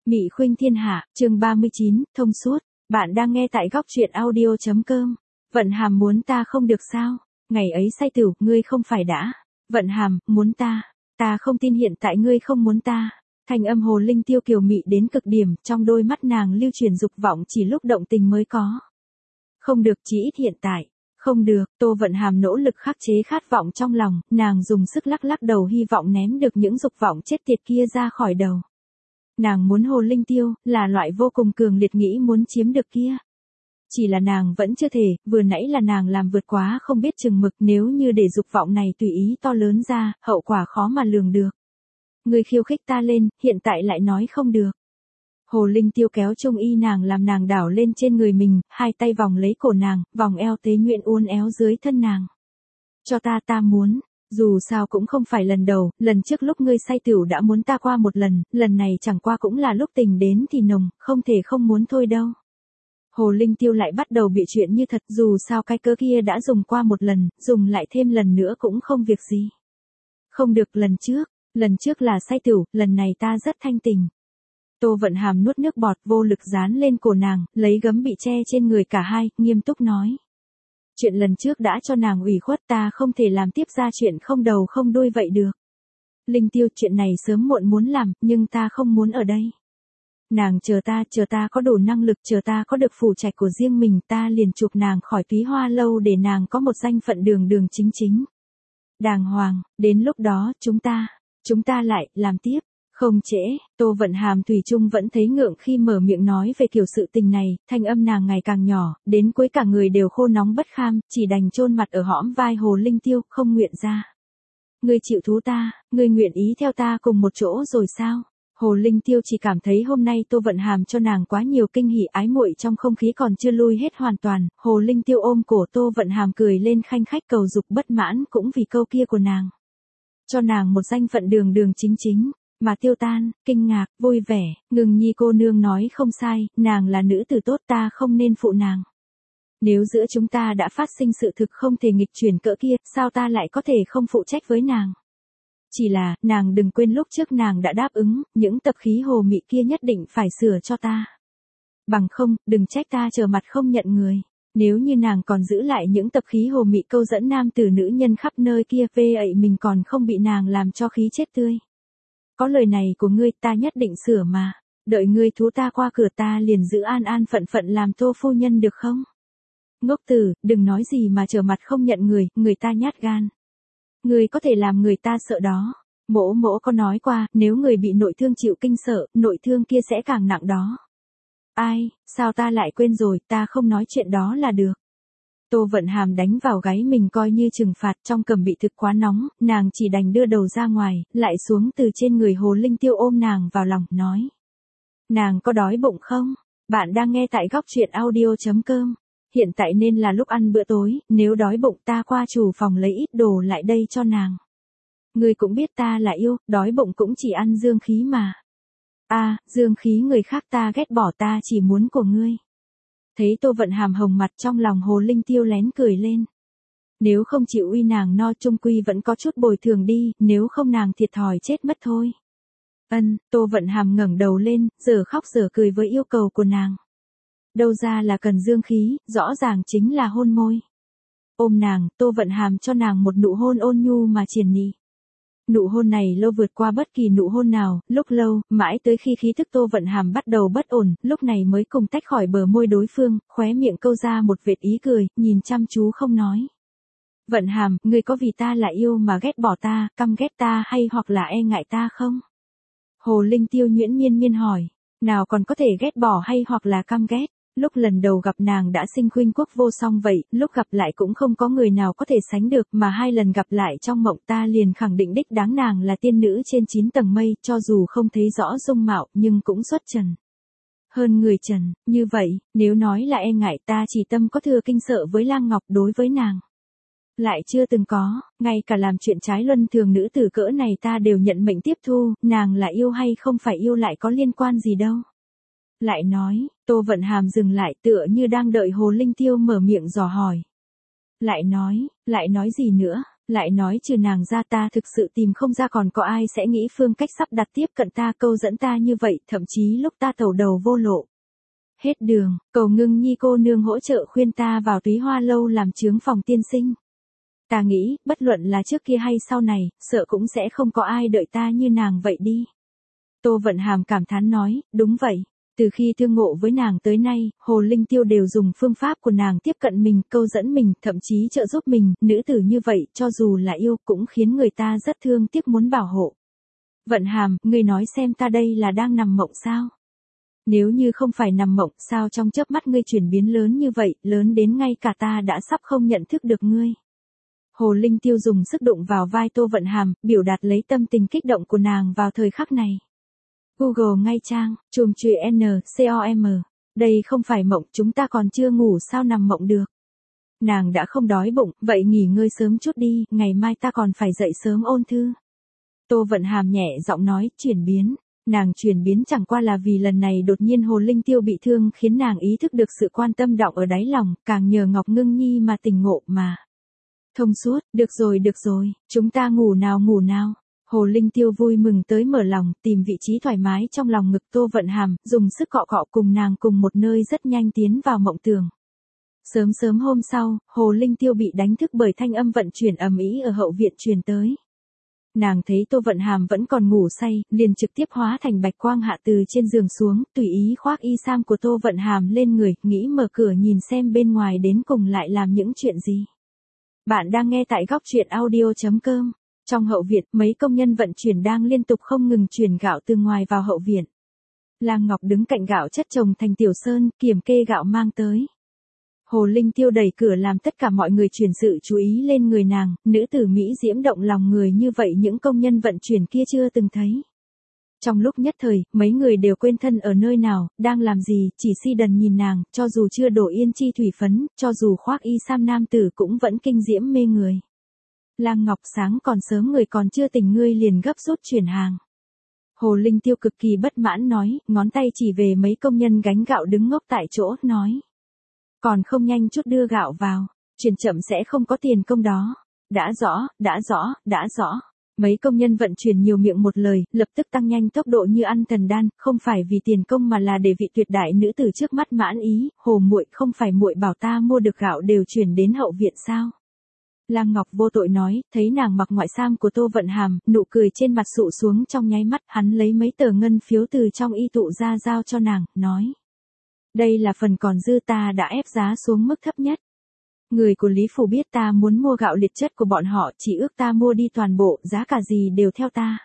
Mị Khuynh Thiên Hạ, chương 39, thông suốt. Bạn đang nghe tại góc truyện audio.com. Vận Hàm muốn ta không được sao? Ngày ấy say tửu, ngươi không phải đã. Vận Hàm, muốn ta. Ta không tin hiện tại ngươi không muốn ta. Thanh âm Hồ Linh Tiêu kiều mị đến cực điểm, trong đôi mắt nàng lưu truyền dục vọng chỉ lúc động tình mới có. Không được, chỉ ít hiện tại. Không được, Tô Vận Hàm nỗ lực khắc chế khát vọng trong lòng, nàng dùng sức lắc lắc đầu hy vọng ném được những dục vọng chết tiệt kia ra khỏi đầu. Nàng muốn Hồ Linh Tiêu, là loại vô cùng cường liệt nghĩ muốn chiếm được kia. Chỉ là nàng vẫn chưa thể, vừa nãy là nàng làm vượt quá không biết chừng mực, nếu như để dục vọng này tùy ý to lớn ra, hậu quả khó mà lường được. Ngươi khiêu khích ta lên, hiện tại lại nói không được. Hồ Linh Tiêu kéo trung y nàng làm nàng đảo lên trên người mình, hai tay vòng lấy cổ nàng, vòng eo tế nhuyễn uốn éo dưới thân nàng. Cho ta muốn. Dù sao cũng không phải lần đầu, lần trước lúc ngươi say tửu đã muốn ta qua một lần này chẳng qua cũng là lúc tình đến thì nồng, không thể không muốn thôi đâu. Hồ Linh Tiêu lại bắt đầu bịa chuyện như thật, dù sao cái cớ kia đã dùng qua một lần, dùng lại thêm lần nữa cũng không việc gì. Không được, lần trước là say tửu, lần này ta rất thanh tình. Tô Vận Hàm nuốt nước bọt vô lực dán lên cổ nàng, lấy gấm bị che trên người cả hai, nghiêm túc nói. Chuyện lần trước đã cho nàng ủy khuất, ta không thể làm tiếp ra chuyện không đầu không đuôi vậy được. Linh Tiêu, chuyện này sớm muộn muốn làm, nhưng ta không muốn ở đây. Nàng chờ ta có đủ năng lực, chờ ta có được phủ trạch của riêng mình, ta liền chụp nàng khỏi Túy Hoa lâu để nàng có một danh phận đường chính. Đàng hoàng, đến lúc đó, chúng ta lại, làm tiếp. Không trễ, Tô Vận Hàm thủy chung vẫn thấy ngượng khi mở miệng nói về kiểu sự tình này, thanh âm nàng ngày càng nhỏ, đến cuối cả người đều khô nóng bất kham, chỉ đành chôn mặt ở hõm vai Hồ Linh Tiêu, không nguyện ra. Ngươi chịu thú ta, ngươi nguyện ý theo ta cùng một chỗ rồi sao? Hồ Linh Tiêu chỉ cảm thấy hôm nay Tô Vận Hàm cho nàng quá nhiều kinh hỉ ái muội trong không khí còn chưa lui hết hoàn toàn, Hồ Linh Tiêu ôm cổ Tô Vận Hàm cười lên khanh khách cầu dục bất mãn cũng vì câu kia của nàng. Cho nàng một danh phận đường chính. Mà Tiêu tan, kinh ngạc, vui vẻ, Ngừng Nhi cô nương nói không sai, nàng là nữ tử tốt, ta không nên phụ nàng. Nếu giữa chúng ta đã phát sinh sự thực không thể nghịch chuyển cỡ kia, sao ta lại có thể không phụ trách với nàng? Chỉ là, nàng đừng quên lúc trước nàng đã đáp ứng, những tập khí hồ mị kia nhất định phải sửa cho ta. Bằng không, đừng trách ta trở mặt không nhận người. Nếu như nàng còn giữ lại những tập khí hồ mị câu dẫn nam tử nữ nhân khắp nơi kia, về ấy mình còn không bị nàng làm cho khí chết tươi. Có lời này của ngươi ta nhất định sửa mà, đợi ngươi thú ta qua cửa ta liền giữ an phận làm Tô phu nhân được không? Ngốc tử, đừng nói gì mà trở mặt không nhận người ta nhát gan. Ngươi có thể làm người ta sợ đó. Mỗ có nói qua, nếu người bị nội thương chịu kinh sợ, nội thương kia sẽ càng nặng đó. Ai, sao ta lại quên rồi, ta không nói chuyện đó là được. Tô Vận Hàm đánh vào gáy mình coi như trừng phạt, trong cầm bị thực quá nóng, nàng chỉ đành đưa đầu ra ngoài, lại xuống từ trên người Hồ Linh Tiêu ôm nàng vào lòng, nói. Nàng có đói bụng không? Bạn đang nghe tại góc truyện audio.com. Hiện tại nên là lúc ăn bữa tối, nếu đói bụng ta qua chủ phòng lấy ít đồ lại đây cho nàng. Ngươi cũng biết ta là yêu, đói bụng cũng chỉ ăn dương khí mà. Dương khí người khác ta ghét bỏ, ta chỉ muốn của ngươi. Thấy Tô Vận Hàm hồng mặt, trong lòng Hồ Linh Tiêu lén cười lên. Nếu không chịu uy nàng no chung quy vẫn có chút bồi thường đi, nếu không nàng thiệt thòi chết mất thôi. Tô Vận Hàm ngẩng đầu lên, giờ khóc giờ cười với yêu cầu của nàng. Đâu ra là cần dương khí, rõ ràng chính là hôn môi. Ôm nàng, Tô Vận Hàm cho nàng một nụ hôn ôn nhu mà triền mị. Nụ hôn này lâu vượt qua bất kỳ nụ hôn nào, lúc lâu, mãi tới khi khí thức Tô Vận Hàm bắt đầu bất ổn, lúc này mới cùng tách khỏi bờ môi đối phương, khóe miệng câu ra một vệt ý cười, nhìn chăm chú không nói. Vận Hàm, ngươi có vì ta là yêu mà ghét bỏ ta, căm ghét ta hay hoặc là e ngại ta không? Hồ Linh Tiêu nhuyễn miên hỏi, nào còn có thể ghét bỏ hay hoặc là căm ghét? Lúc lần đầu gặp nàng đã sinh khuynh quốc vô song vậy, lúc gặp lại cũng không có người nào có thể sánh được, mà hai lần gặp lại trong mộng ta liền khẳng định đích đáng nàng là tiên nữ trên 9 tầng mây, cho dù không thấy rõ dung mạo, nhưng cũng xuất trần. Hơn người trần, như vậy, nếu nói là e ngại ta chỉ tâm có thừa kinh sợ với Lang Ngọc đối với nàng. Lại chưa từng có, ngay cả làm chuyện trái luân thường nữ tử cỡ này ta đều nhận mệnh tiếp thu, nàng là yêu hay không phải yêu lại có liên quan gì đâu. Lại nói, Tô Vận Hàm dừng lại tựa như đang đợi Hồ Linh Tiêu mở miệng dò hỏi. Lại nói gì nữa, Lại nói trừ nàng ra ta thực sự tìm không ra còn có ai sẽ nghĩ phương cách sắp đặt tiếp cận ta câu dẫn ta như vậy, thậm chí lúc ta tẩu đầu vô lộ. Hết đường, cầu Ngưng Nhi cô nương hỗ trợ khuyên ta vào Túy Hoa lâu làm chướng phòng tiên sinh. Ta nghĩ, bất luận là trước kia hay sau này, sợ cũng sẽ không có ai đợi ta như nàng vậy đi. Tô Vận Hàm cảm thán nói, đúng vậy. Từ khi thương ngộ với nàng tới nay, Hồ Linh Tiêu đều dùng phương pháp của nàng tiếp cận mình, câu dẫn mình, thậm chí trợ giúp mình, nữ tử như vậy, cho dù là yêu cũng khiến người ta rất thương tiếc muốn bảo hộ. Vận Hàm, ngươi nói xem ta đây là đang nằm mộng sao? Nếu như không phải nằm mộng, sao trong chớp mắt ngươi chuyển biến lớn như vậy, lớn đến ngay cả ta đã sắp không nhận thức được ngươi. Hồ Linh Tiêu dùng sức đụng vào vai Tô Vận Hàm, biểu đạt lấy tâm tình kích động của nàng vào thời khắc này. Google ngay trang, chùm chùy NCOM. Đây không phải mộng, chúng ta còn chưa ngủ sao nằm mộng được. Nàng đã không đói bụng, vậy nghỉ ngơi sớm chút đi, ngày mai ta còn phải dậy sớm ôn thư. Tô Vận Hàm nhẹ giọng nói, chuyển biến. Nàng chuyển biến chẳng qua là vì lần này đột nhiên Hồ Linh Tiêu bị thương khiến nàng ý thức được sự quan tâm đọng ở đáy lòng, càng nhờ Ngọc Ngưng Nhi mà tỉnh ngộ mà. Thông suốt, được rồi, chúng ta ngủ nào. Hồ Linh Tiêu vui mừng tới mở lòng, tìm vị trí thoải mái trong lòng ngực Tô Vận Hàm, dùng sức cọ cọ cùng nàng cùng một nơi rất nhanh tiến vào mộng tường. Sớm hôm sau, Hồ Linh Tiêu bị đánh thức bởi thanh âm vận chuyển ầm ĩ ở hậu viện truyền tới. Nàng thấy Tô Vận Hàm vẫn còn ngủ say, liền trực tiếp hóa thành bạch quang hạ từ trên giường xuống, tùy ý khoác y sam của Tô Vận Hàm lên người, nghĩ mở cửa nhìn xem bên ngoài đến cùng lại làm những chuyện gì. Bạn đang nghe tại góc truyện audio.com. Trong hậu viện, mấy công nhân vận chuyển đang liên tục không ngừng chuyển gạo từ ngoài vào hậu viện. Lang Ngọc đứng cạnh gạo chất chồng thành tiểu sơn, kiểm kê gạo mang tới. Hồ Linh Tiêu đẩy cửa làm tất cả mọi người chuyển sự chú ý lên người nàng, nữ tử Mỹ diễm động lòng người như vậy những công nhân vận chuyển kia chưa từng thấy. Trong lúc nhất thời, mấy người đều quên thân ở nơi nào, đang làm gì, chỉ si đần nhìn nàng, cho dù chưa đổ yên chi thủy phấn, cho dù khoác y sam nam tử cũng vẫn kinh diễm mê người. Lang Ngọc sáng còn sớm người còn chưa tỉnh ngươi liền gấp rút chuyển hàng. Hồ Linh Tiêu cực kỳ bất mãn nói, ngón tay chỉ về mấy công nhân gánh gạo đứng ngốc tại chỗ, nói. Còn không nhanh chút đưa gạo vào, chuyển chậm sẽ không có tiền công đó. Đã rõ. Mấy công nhân vận chuyển nhiều miệng một lời, lập tức tăng nhanh tốc độ như ăn thần đan, không phải vì tiền công mà là để vị tuyệt đại nữ tử trước mắt mãn ý, Hồ muội không phải muội bảo ta mua được gạo đều chuyển đến hậu viện sao? Lang Ngọc vô tội nói, thấy nàng mặc ngoại sam của Tô Vận Hàm, nụ cười trên mặt sụ xuống trong nháy mắt, hắn lấy mấy tờ ngân phiếu từ trong y tụ ra giao cho nàng, nói. Đây là phần còn dư ta đã ép giá xuống mức thấp nhất. Người của Lý Phủ biết ta muốn mua gạo liệt chất của bọn họ, chỉ ước ta mua đi toàn bộ, giá cả gì đều theo ta.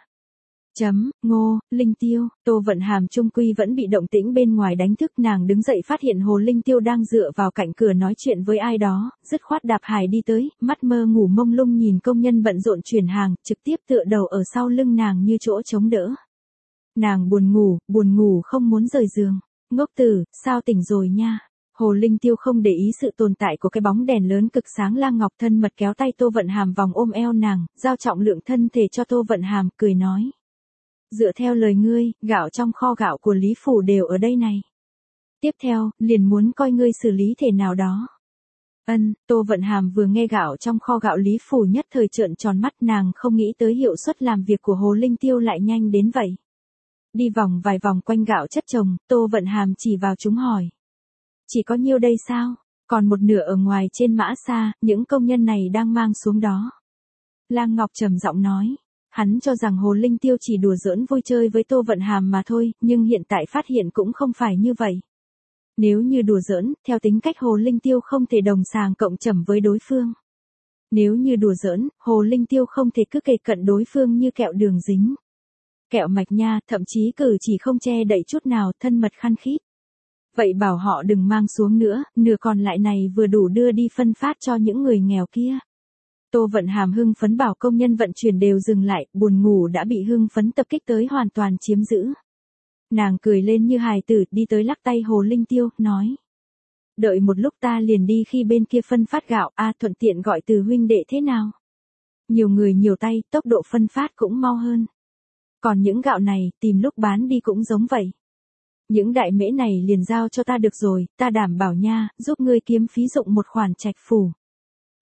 Ngô, Linh Tiêu, Tô Vận Hàm trung quy vẫn bị động tĩnh bên ngoài đánh thức, nàng đứng dậy phát hiện Hồ Linh Tiêu đang dựa vào cạnh cửa nói chuyện với ai đó, dứt khoát đạp hải đi tới, mắt mơ ngủ mông lung nhìn công nhân bận rộn chuyển hàng, trực tiếp tựa đầu ở sau lưng nàng như chỗ chống đỡ. Nàng buồn ngủ không muốn rời giường. Ngốc tử, sao tỉnh rồi nha? Hồ Linh Tiêu không để ý sự tồn tại của cái bóng đèn lớn cực sáng. Lang Ngọc thân mật kéo tay Tô Vận Hàm vòng ôm eo nàng, giao trọng lượng thân thể cho Tô Vận Hàm, cười nói. Dựa theo lời ngươi, gạo trong kho gạo của Lý Phủ đều ở đây này. Tiếp theo, liền muốn coi ngươi xử lý thể nào đó. Tô Vận Hàm vừa nghe gạo trong kho gạo Lý Phủ nhất thời trợn tròn mắt, nàng không nghĩ tới hiệu suất làm việc của Hồ Linh Tiêu lại nhanh đến vậy. Đi vòng vài vòng quanh gạo chất chồng, Tô Vận Hàm chỉ vào chúng hỏi. Chỉ có nhiêu đây sao? Còn một nửa ở ngoài trên mã xa, những công nhân này đang mang xuống đó. Lang Ngọc trầm giọng nói. Hắn cho rằng Hồ Linh Tiêu chỉ đùa giỡn vui chơi với Tô Vận Hàm mà thôi, nhưng hiện tại phát hiện cũng không phải như vậy. Nếu như đùa giỡn, theo tính cách Hồ Linh Tiêu không thể đồng sàng cộng trầm với đối phương. Nếu như đùa giỡn, Hồ Linh Tiêu không thể cứ kề cận đối phương như kẹo đường dính. Kẹo mạch nha, thậm chí cử chỉ không che đậy chút nào, thân mật khăng khít. Vậy bảo họ đừng mang xuống nữa, nửa còn lại này vừa đủ đưa đi phân phát cho những người nghèo kia. Tô Vận Hàm hưng phấn bảo công nhân vận chuyển đều dừng lại, buồn ngủ đã bị hưng phấn tập kích tới hoàn toàn chiếm giữ. Nàng cười lên như hài tử, đi tới lắc tay Hồ Linh Tiêu, nói. Đợi một lúc ta liền đi khi bên kia phân phát gạo, thuận tiện gọi từ huynh đệ thế nào. Nhiều người nhiều tay, tốc độ phân phát cũng mau hơn. Còn những gạo này, tìm lúc bán đi cũng giống vậy. Những đại mễ này liền giao cho ta được rồi, ta đảm bảo nha, giúp ngươi kiếm phí dụng một khoản trạch phủ.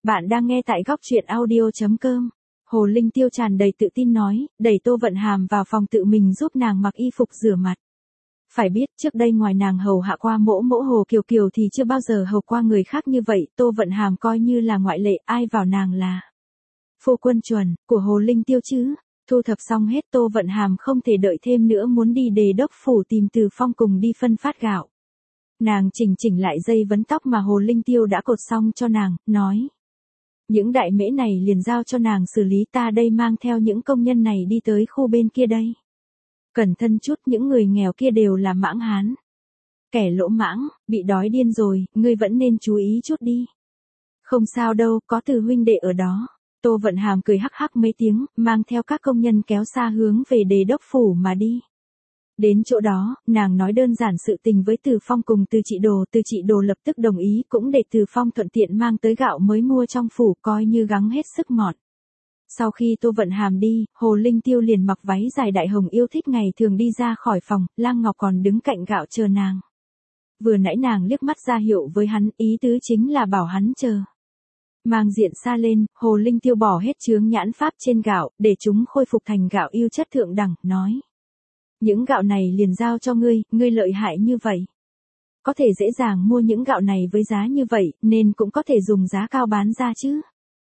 Bạn đang nghe tại góc truyện audio.com. Hồ Linh Tiêu tràn đầy tự tin nói, đẩy Tô Vận Hàm vào phòng tự mình giúp nàng mặc y phục rửa mặt. Phải biết trước đây ngoài nàng hầu hạ qua mỗ mỗ Hồ Kiều Kiều thì chưa bao giờ hầu qua người khác như vậy, Tô Vận Hàm coi như là ngoại lệ, ai vào nàng là phu quân chuẩn của Hồ Linh Tiêu chứ. Thu thập xong hết Tô Vận Hàm không thể đợi thêm nữa, muốn đi Đề Đốc phủ tìm Từ Phong cùng đi phân phát gạo. Nàng chỉnh lại dây vấn tóc mà Hồ Linh Tiêu đã cột xong cho nàng, nói. Những đại mễ này liền giao cho nàng xử lý, ta đây mang theo những công nhân này đi tới khu bên kia đây. Cẩn thận chút, những người nghèo kia đều là mãng hán. Kẻ lỗ mãng, bị đói điên rồi, ngươi vẫn nên chú ý chút đi. Không sao đâu, có Từ huynh đệ ở đó. Tô Vận Hàm cười hắc hắc mấy tiếng, mang theo các công nhân kéo xa hướng về Đề Đốc phủ mà đi. Đến chỗ đó, nàng nói đơn giản sự tình với Từ Phong cùng Từ Chị Đồ lập tức đồng ý, cũng để Từ Phong thuận tiện mang tới gạo mới mua trong phủ, coi như gắng hết sức mọn. Sau khi Tô Vận Hàm đi, Hồ Linh Tiêu liền mặc váy dài đại hồng yêu thích ngày thường đi ra khỏi phòng, Lang Ngọc còn đứng cạnh gạo chờ nàng. Vừa nãy nàng liếc mắt ra hiệu với hắn, ý tứ chính là bảo hắn chờ. Mang diện xa lên, Hồ Linh Tiêu bỏ hết chướng nhãn pháp trên gạo, để chúng khôi phục thành gạo yêu chất thượng đẳng, nói. Những gạo này liền giao cho ngươi, ngươi lợi hại như vậy. Có thể dễ dàng mua những gạo này với giá như vậy, nên cũng có thể dùng giá cao bán ra chứ.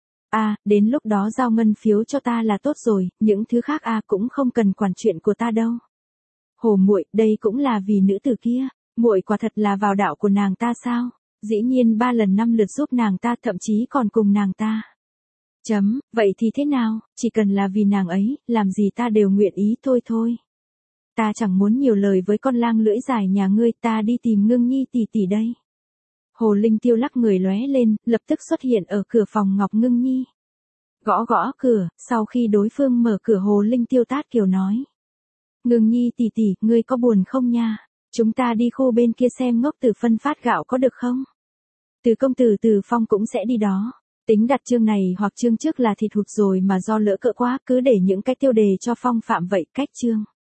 Đến lúc đó giao ngân phiếu cho ta là tốt rồi, những thứ khác cũng không cần quản chuyện của ta đâu. Hồ muội, đây cũng là vì nữ tử kia, muội quả thật là vào đạo của nàng ta sao? Dĩ nhiên 3 lần 5 lượt giúp nàng ta, thậm chí còn cùng nàng ta. Vậy thì thế nào, chỉ cần là vì nàng ấy, làm gì ta đều nguyện ý thôi. Ta chẳng muốn nhiều lời với con lang lưỡi dài nhà ngươi, ta đi tìm Ngưng Nhi tỷ tỷ đây. Hồ Linh Tiêu lắc người lóe lên, lập tức xuất hiện ở cửa phòng Ngọc Ngưng Nhi. Gõ cửa, sau khi đối phương mở cửa Hồ Linh Tiêu tát kiều nói. Ngưng Nhi tỷ tỷ, ngươi có buồn không nha? Chúng ta đi khu bên kia xem Ngốc Tử phân phát gạo có được không? Từ công tử Từ Phong cũng sẽ đi đó. Tính đặt chương này hoặc chương trước là thịt hụt rồi mà do lỡ cỡ quá, cứ để những cái tiêu đề cho phong phạm vậy, cách chương.